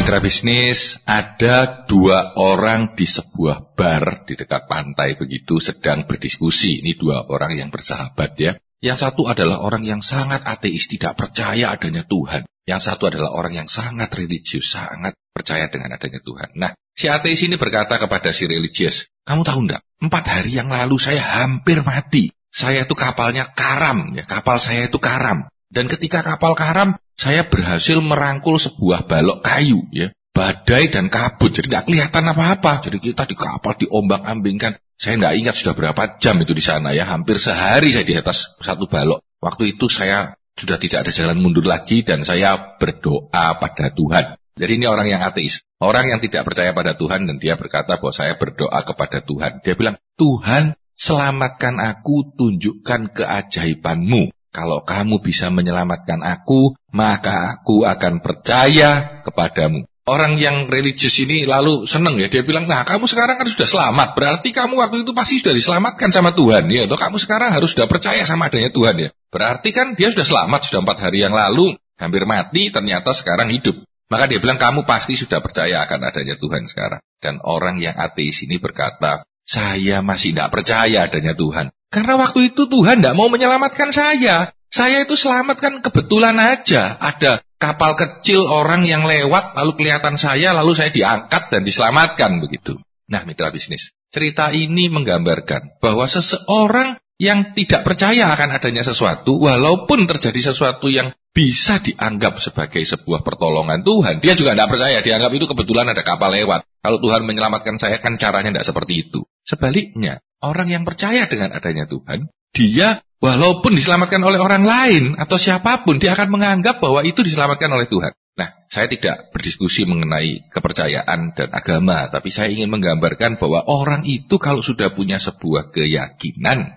Mitra bisnis, ada dua orang di sebuah bar di dekat pantai begitu sedang berdiskusi. Ini dua orang yang bersahabat ya. Yang satu adalah orang yang sangat ateis, tidak percaya adanya Tuhan. Yang satu adalah orang yang sangat religius, sangat percaya dengan adanya Tuhan. Nah, si ateis ini berkata kepada si religius, kamu tahu enggak, 4 hari yang lalu saya hampir mati. Saya itu kapalnya karam, ya, kapal saya itu karam. Dan ketika kapal karam, saya berhasil merangkul sebuah balok kayu, ya, badai dan kabut, jadi tidak kelihatan apa-apa. Jadi kita di kapal diombang-ambingkan. Saya tidak ingat sudah berapa jam itu di sana, ya, hampir sehari saya di atas satu balok. Waktu itu saya sudah tidak ada jalan mundur lagi dan saya berdoa pada Tuhan. Jadi ini orang yang ateis, orang yang tidak percaya pada Tuhan, dan dia berkata bahwa saya berdoa kepada Tuhan. Dia bilang, Tuhan, selamatkan aku, tunjukkan keajaibanmu. Kalau kamu bisa menyelamatkan aku, maka aku akan percaya kepadamu. Orang yang religius ini lalu senang ya, dia bilang, nah kamu sekarang kan sudah selamat, berarti kamu waktu itu pasti sudah diselamatkan sama Tuhan ya, atau kamu sekarang harus sudah percaya sama adanya Tuhan ya. Berarti kan dia sudah selamat, sudah 4 hari yang lalu, hampir mati, ternyata sekarang hidup. Maka dia bilang, kamu pasti sudah percaya akan adanya Tuhan sekarang. Dan orang yang ateis ini berkata, saya masih tidak percaya adanya Tuhan. Karena waktu itu Tuhan tidak mau menyelamatkan saya. Saya itu selamat kan kebetulan aja. Ada kapal kecil orang yang lewat, lalu kelihatan saya, lalu saya diangkat dan diselamatkan begitu. Nah, mitra bisnis, cerita ini menggambarkan bahwa seseorang yang tidak percaya akan adanya sesuatu, walaupun terjadi sesuatu yang bisa dianggap sebagai sebuah pertolongan Tuhan, dia juga tidak percaya, dianggap itu kebetulan ada kapal lewat. Kalau Tuhan menyelamatkan saya kan caranya tidak seperti itu. Sebaliknya, orang yang percaya dengan adanya Tuhan, dia walaupun diselamatkan oleh orang lain atau siapapun, dia akan menganggap bahwa itu diselamatkan oleh Tuhan. Nah, saya tidak berdiskusi mengenai kepercayaan dan agama, tapi saya ingin menggambarkan bahwa orang itu kalau sudah punya sebuah keyakinan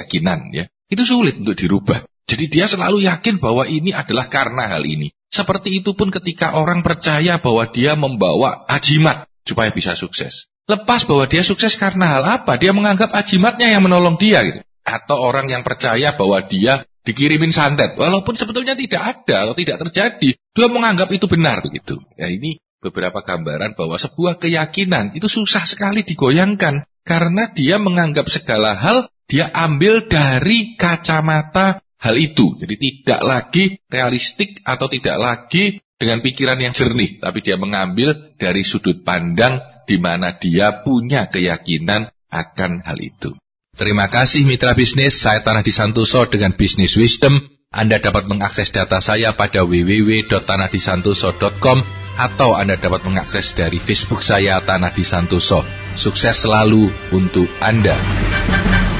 ya, itu sulit untuk dirubah. Jadi dia selalu yakin bahwa ini adalah karena hal ini. Seperti itu pun ketika orang percaya bahwa dia membawa ajimat supaya bisa sukses. Lepas bahwa dia sukses karena hal apa, dia menganggap ajimatnya yang menolong dia gitu. Atau orang yang percaya bahwa dia dikirimin santet, walaupun sebetulnya tidak ada atau tidak terjadi, dia menganggap itu benar begitu. Ya, ini beberapa gambaran bahwa sebuah keyakinan itu susah sekali digoyangkan, karena dia menganggap segala hal dia ambil dari kacamata hal itu. Jadi tidak lagi realistik atau tidak lagi dengan pikiran yang jernih, tapi dia mengambil dari sudut pandang di mana dia punya keyakinan akan hal itu. Terima kasih mitra bisnis, saya Tanah di Santoso dengan Business Wisdom. Anda dapat mengakses data saya pada www.tanahdisantoso.com atau Anda dapat mengakses dari Facebook saya Tanah di Santoso. Sukses selalu untuk Anda.